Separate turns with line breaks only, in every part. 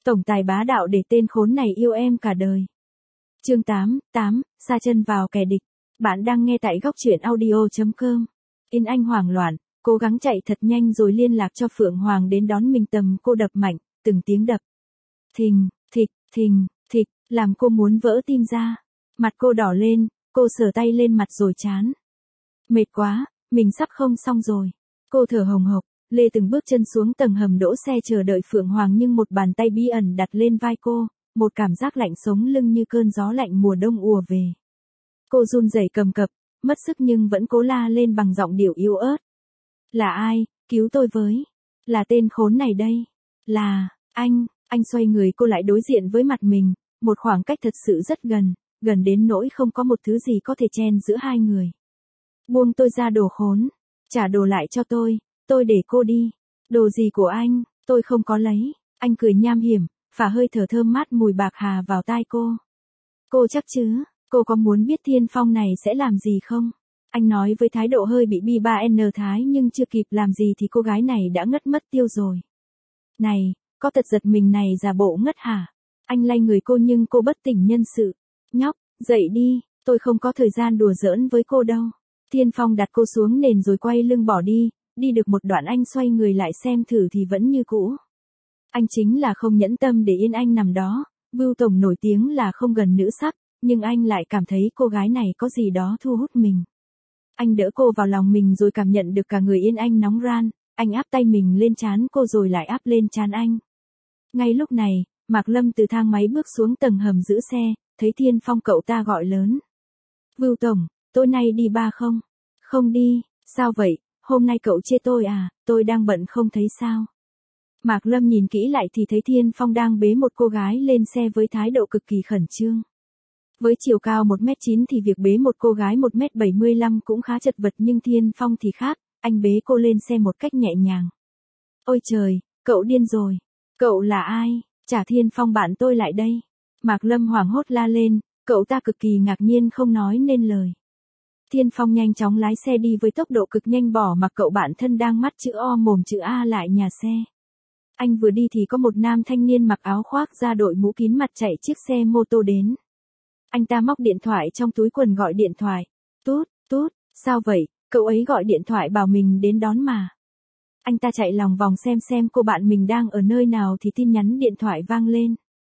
Tổng tài bá đạo để tên khốn này yêu em cả đời. Chương 8, sa chân vào kẻ địch. Bạn đang nghe tại góc truyện audio.com. Yên Anh hoảng loạn, cố gắng chạy thật nhanh rồi liên lạc cho Phượng Hoàng đến đón mình. Tầm cô đập mạnh, từng tiếng đập. Thình, thịch, làm cô muốn vỡ tim ra. Mặt cô đỏ lên, cô sờ tay lên mặt rồi chán. Mệt quá, mình sắp không xong rồi. Cô thở hồng hộc, lê từng bước chân xuống tầng hầm đỗ xe chờ đợi Phượng Hoàng, nhưng một bàn tay bí ẩn đặt lên vai cô, một cảm giác lạnh sống lưng như cơn gió lạnh mùa đông ùa về. Cô run rẩy cầm cập, mất sức nhưng vẫn cố la lên bằng giọng điệu yếu ớt. Là ai, cứu tôi với. Là tên khốn này đây. Là, anh xoay người cô lại đối diện với mặt mình, một khoảng cách thật sự rất gần, gần đến nỗi không có một thứ gì có thể chen giữa hai người. Buông tôi ra đồ khốn, trả đồ lại cho tôi để cô đi. Đồ gì của anh, tôi không có lấy. Anh cười nham hiểm, phả hơi thở thơm mát mùi bạc hà vào tai cô. Cô chắc chứ, cô có muốn biết Thiên Phong này sẽ làm gì không? Anh nói với thái độ hơi bị bi ba n thái, nhưng chưa kịp làm gì thì cô gái này đã ngất mất tiêu rồi. Này, có tật giật mình này giả bộ ngất hả? Anh lay người cô nhưng cô bất tỉnh nhân sự. Nhóc, dậy đi, tôi không có thời gian đùa giỡn với cô đâu. Thiên Phong đặt cô xuống nền rồi quay lưng bỏ đi, đi được một đoạn anh xoay người lại xem thử thì vẫn như cũ. Anh chính là không nhẫn tâm để Yên Anh nằm đó. Vưu Tổng nổi tiếng là không gần nữ sắc, nhưng anh lại cảm thấy cô gái này có gì đó thu hút mình. Anh đỡ cô vào lòng mình rồi cảm nhận được cả người Yên Anh nóng ran, anh áp tay mình lên trán cô rồi lại áp lên trán anh. Ngay lúc này, Mạc Lâm từ thang máy bước xuống tầng hầm giữ xe, thấy Thiên Phong cậu ta gọi lớn. Vưu Tổng, tối nay đi bar không? Không đi, sao vậy, hôm nay cậu chê tôi à, tôi đang bận không thấy sao? Mạc Lâm nhìn kỹ lại thì thấy Thiên Phong đang bế một cô gái lên xe với thái độ cực kỳ khẩn trương. Với chiều cao 1m9 thì việc bế một cô gái 1m75 cũng khá chật vật, nhưng Thiên Phong thì khác, anh bế cô lên xe một cách nhẹ nhàng. Ôi trời, cậu điên rồi. Cậu là ai? Trả Thiên Phong bạn tôi lại đây. Mạc Lâm hoảng hốt la lên, cậu ta cực kỳ ngạc nhiên không nói nên lời. Thiên Phong nhanh chóng lái xe đi với tốc độ cực nhanh, bỏ mặc cậu bạn thân đang mắt chữ O mồm chữ A lại nhà xe. Anh vừa đi thì có một nam thanh niên mặc áo khoác da đội mũ kín mặt chạy chiếc xe mô tô đến. Anh ta móc điện thoại trong túi quần gọi điện thoại. Tút, sao vậy, cậu ấy gọi điện thoại bảo mình đến đón mà. Anh ta chạy lòng vòng xem cô bạn mình đang ở nơi nào thì tin nhắn điện thoại vang lên.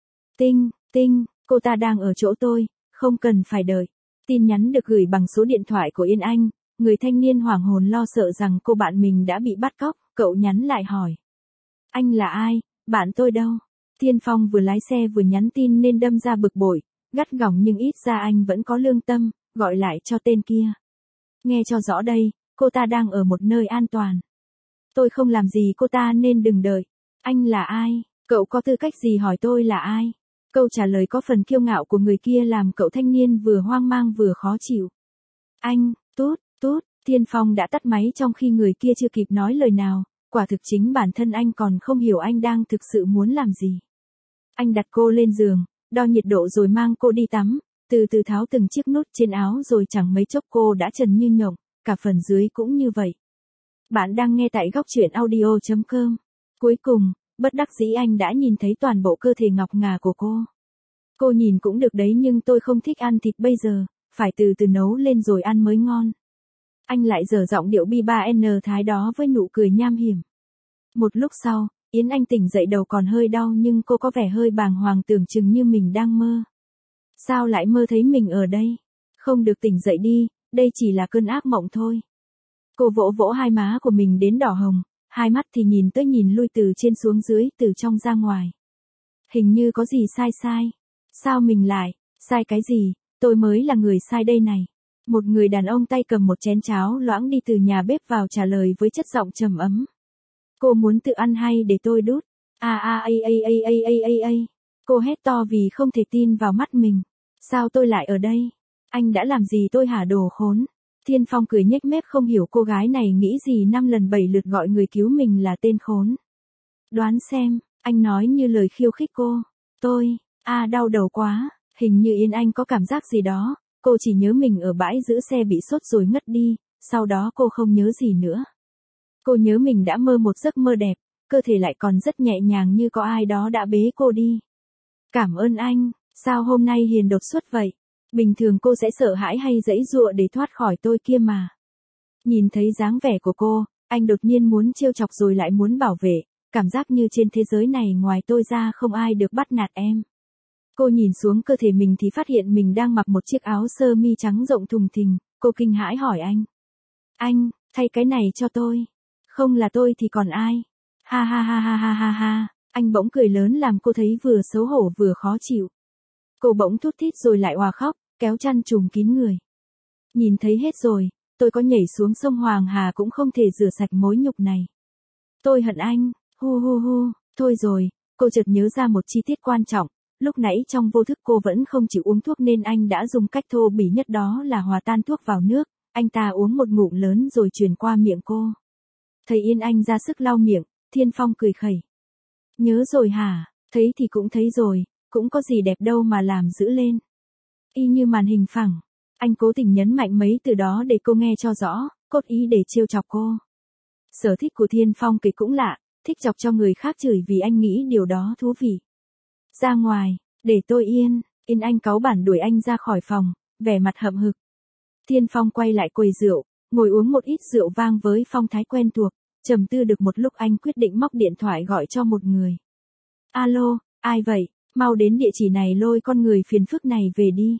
Tinh, cô ta đang ở chỗ tôi, không cần phải đợi. Tin nhắn được gửi bằng số điện thoại của Yên Anh, người thanh niên hoảng hồn lo sợ rằng cô bạn mình đã bị bắt cóc, cậu nhắn lại hỏi. Anh là ai, bạn tôi đâu? Thiên Phong vừa lái xe vừa nhắn tin nên đâm ra bực bội, gắt gỏng nhưng ít ra anh vẫn có lương tâm, gọi lại cho tên kia. Nghe cho rõ đây, cô ta đang ở một nơi an toàn. Tôi không làm gì cô ta nên đừng đợi. Anh là ai? Cậu có tư cách gì hỏi tôi là ai? Câu trả lời có phần kiêu ngạo của người kia làm cậu thanh niên vừa hoang mang vừa khó chịu. Anh, Tút, Thiên Phong đã tắt máy trong khi người kia chưa kịp nói lời nào, quả thực chính bản thân anh còn không hiểu anh đang thực sự muốn làm gì. Anh đặt cô lên giường, đo nhiệt độ rồi mang cô đi tắm, từ từ tháo từng chiếc nút trên áo rồi chẳng mấy chốc cô đã trần như nhộng, cả phần dưới cũng như vậy. Bạn đang nghe tại góc truyện audio.com. Cuối cùng, bất đắc dĩ anh đã nhìn thấy toàn bộ cơ thể ngọc ngà của cô. Cô nhìn cũng được đấy nhưng tôi không thích ăn thịt bây giờ, phải từ từ nấu lên rồi ăn mới ngon. Anh lại dở giọng điệu bi ba n thái đó với nụ cười nham hiểm. Một lúc sau, Yến Anh tỉnh dậy, đầu còn hơi đau nhưng cô có vẻ hơi bàng hoàng, tưởng chừng như mình đang mơ. Sao lại mơ thấy mình ở đây? Không được, tỉnh dậy đi, đây chỉ là cơn ác mộng thôi. Cô vỗ vỗ hai má của mình đến đỏ hồng, hai mắt thì nhìn tới nhìn lui từ trên xuống dưới, từ trong ra ngoài. Hình như có gì sai. Sao mình lại, sai cái gì, tôi mới là người sai đây này. Một người đàn ông tay cầm một chén cháo loãng đi từ nhà bếp vào trả lời với chất giọng trầm ấm. Cô muốn tự ăn hay để tôi đút? Cô hét to vì không thể tin vào mắt mình. Sao tôi lại ở đây? Anh đã làm gì tôi hả, đồ khốn? Thiên Phong cười nhếch mép không hiểu cô gái này nghĩ gì 5 lần 7 lượt gọi người cứu mình là tên khốn. Đoán xem, anh nói như lời khiêu khích cô. Đau đầu quá, hình như Yên Anh có cảm giác gì đó, cô chỉ nhớ mình ở bãi giữ xe bị sốt rồi ngất đi, sau đó cô không nhớ gì nữa. Cô nhớ mình đã mơ một giấc mơ đẹp, cơ thể lại còn rất nhẹ nhàng như có ai đó đã bế cô đi. Cảm ơn anh, sao hôm nay hiền đột xuất vậy? Bình thường cô sẽ sợ hãi hay giãy giụa để thoát khỏi tôi kia mà. Nhìn thấy dáng vẻ của cô, anh đột nhiên muốn trêu chọc rồi lại muốn bảo vệ, cảm giác như trên thế giới này ngoài tôi ra không ai được bắt nạt em. Cô nhìn xuống cơ thể mình thì phát hiện mình đang mặc một chiếc áo sơ mi trắng rộng thùng thình, cô kinh hãi hỏi anh. Anh, thay cái này cho tôi. Không là tôi thì còn ai? Ha ha ha ha ha ha ha, anh bỗng cười lớn làm cô thấy vừa xấu hổ vừa khó chịu. Cô bỗng thút thít rồi lại òa khóc, kéo chăn trùm kín người. Nhìn thấy hết rồi, tôi có nhảy xuống sông Hoàng Hà cũng không thể rửa sạch mối nhục này. Tôi hận anh, hu hu hu, thôi rồi, cô chợt nhớ ra một chi tiết quan trọng, lúc nãy trong vô thức cô vẫn không chịu uống thuốc nên anh đã dùng cách thô bỉ nhất đó là hòa tan thuốc vào nước, anh ta uống một ngụm lớn rồi truyền qua miệng cô. Thấy Yên Anh ra sức lau miệng, Thiên Phong cười khẩy. Nhớ rồi hả, thấy thì cũng thấy rồi, cũng có gì đẹp đâu mà làm dữ lên. Y như màn hình phẳng, anh cố tình nhấn mạnh mấy từ đó để cô nghe cho rõ, cốt ý để trêu chọc cô. Sở thích của Thiên Phong kể cũng lạ, thích chọc cho người khác chửi vì anh nghĩ điều đó thú vị. Ra ngoài, để tôi yên, Yên Anh cáu bản đuổi anh ra khỏi phòng, vẻ mặt hậm hực. Thiên Phong quay lại quầy rượu, ngồi uống một ít rượu vang với phong thái quen thuộc, trầm tư được một lúc anh quyết định móc điện thoại gọi cho một người. Alo, ai vậy, mau đến địa chỉ này lôi con người phiền phức này về đi.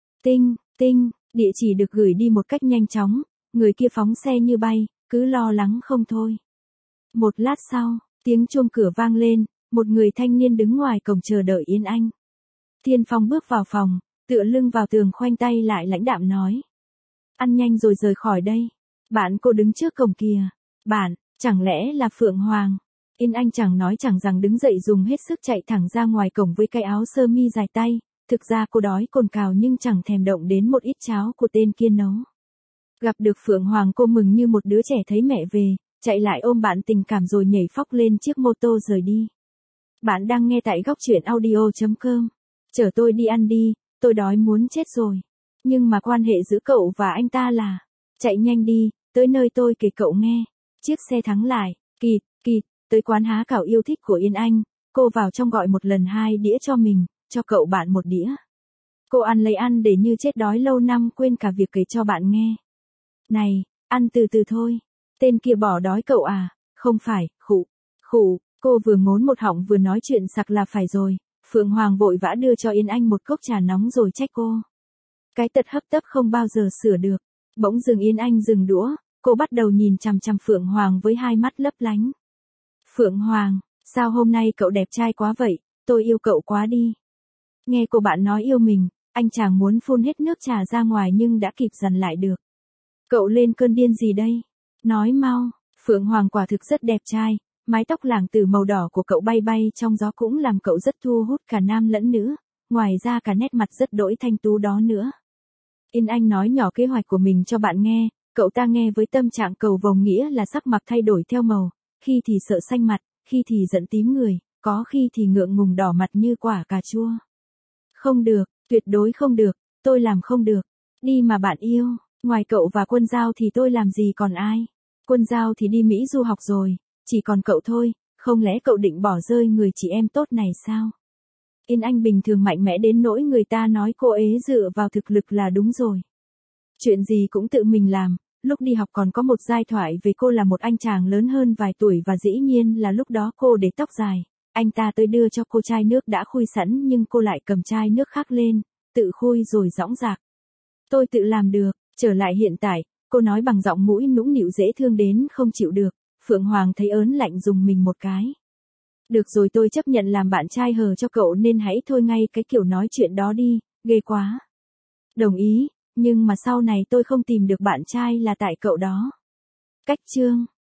Tinh, địa chỉ được gửi đi một cách nhanh chóng, người kia phóng xe như bay, cứ lo lắng không thôi. Một lát sau, tiếng chuông cửa vang lên, một người thanh niên đứng ngoài cổng chờ đợi Yên Anh. Thiên Phong bước vào phòng, tựa lưng vào tường khoanh tay lại lãnh đạm nói. Ăn nhanh rồi rời khỏi đây. Bạn cô đứng trước cổng kìa. Bạn, chẳng lẽ là Phượng Hoàng? Yên Anh chẳng nói chẳng rằng đứng dậy dùng hết sức chạy thẳng ra ngoài cổng với cái áo sơ mi dài tay. Thực ra cô đói cồn cào nhưng chẳng thèm động đến một ít cháo của tên kia nấu. Gặp được Phượng Hoàng cô mừng như một đứa trẻ thấy mẹ về, chạy lại ôm bạn tình cảm rồi nhảy phóc lên chiếc mô tô rời đi. Bạn đang nghe tại góc truyện audio.com. Chở tôi đi ăn đi, tôi đói muốn chết rồi. Nhưng mà quan hệ giữa cậu và anh ta là, chạy nhanh đi, tới nơi tôi kể cậu nghe. Chiếc xe thắng lại, kịt, tới quán há cảo yêu thích của Yên Anh, cô vào trong gọi một lần 2 đĩa cho mình, cho cậu bạn 1 đĩa. Cô ăn lấy ăn để như chết đói lâu năm quên cả việc kể cho bạn nghe. Này, ăn từ từ thôi. Tên kia bỏ đói cậu à? Không phải, khụ. Cô vừa ngốn một họng vừa nói chuyện sặc là phải rồi. Phượng Hoàng vội vã đưa cho Yên Anh một cốc trà nóng rồi trách cô. Cái tật hấp tấp không bao giờ sửa được. Bỗng dừng Yên Anh dừng đũa, cô bắt đầu nhìn chằm chằm Phượng Hoàng với hai mắt lấp lánh. Phượng Hoàng, sao hôm nay cậu đẹp trai quá vậy, tôi yêu cậu quá đi. Nghe cô bạn nói yêu mình, anh chàng muốn phun hết nước trà ra ngoài nhưng đã kịp dằn lại được. Cậu lên cơn điên gì đây? Nói mau, Phượng Hoàng quả thực rất đẹp trai, mái tóc lảng từ màu đỏ của cậu bay bay trong gió cũng làm cậu rất thu hút cả nam lẫn nữ, ngoài ra cả nét mặt rất đỗi thanh tú đó nữa. Yên Anh nói nhỏ kế hoạch của mình cho bạn nghe, cậu ta nghe với tâm trạng cầu vồng nghĩa là sắc mặt thay đổi theo màu, khi thì sợ xanh mặt, khi thì giận tím người, có khi thì ngượng ngùng đỏ mặt như quả cà chua. Không được, tuyệt đối không được, tôi làm không được. Đi mà bạn yêu, ngoài cậu và Quân Giao thì tôi làm gì còn ai. Quân Giao thì đi Mỹ du học rồi, chỉ còn cậu thôi, không lẽ cậu định bỏ rơi người chị em tốt này sao? Yên Anh bình thường mạnh mẽ đến nỗi người ta nói cô ấy dựa vào thực lực là đúng rồi. Chuyện gì cũng tự mình làm, lúc đi học còn có một giai thoại về cô là một anh chàng lớn hơn vài tuổi và dĩ nhiên là lúc đó cô để tóc dài. Anh ta tới đưa cho cô chai nước đã khui sẵn nhưng cô lại cầm chai nước khác lên, tự khui rồi dõng dạc. Tôi tự làm được, trở lại hiện tại, cô nói bằng giọng mũi nũng nịu dễ thương đến không chịu được. Phượng Hoàng thấy ớn lạnh dùng mình một cái. Được rồi tôi chấp nhận làm bạn trai hờ cho cậu nên hãy thôi ngay cái kiểu nói chuyện đó đi, ghê quá. Đồng ý, nhưng mà sau này tôi không tìm được bạn trai là tại cậu đó. Cách chương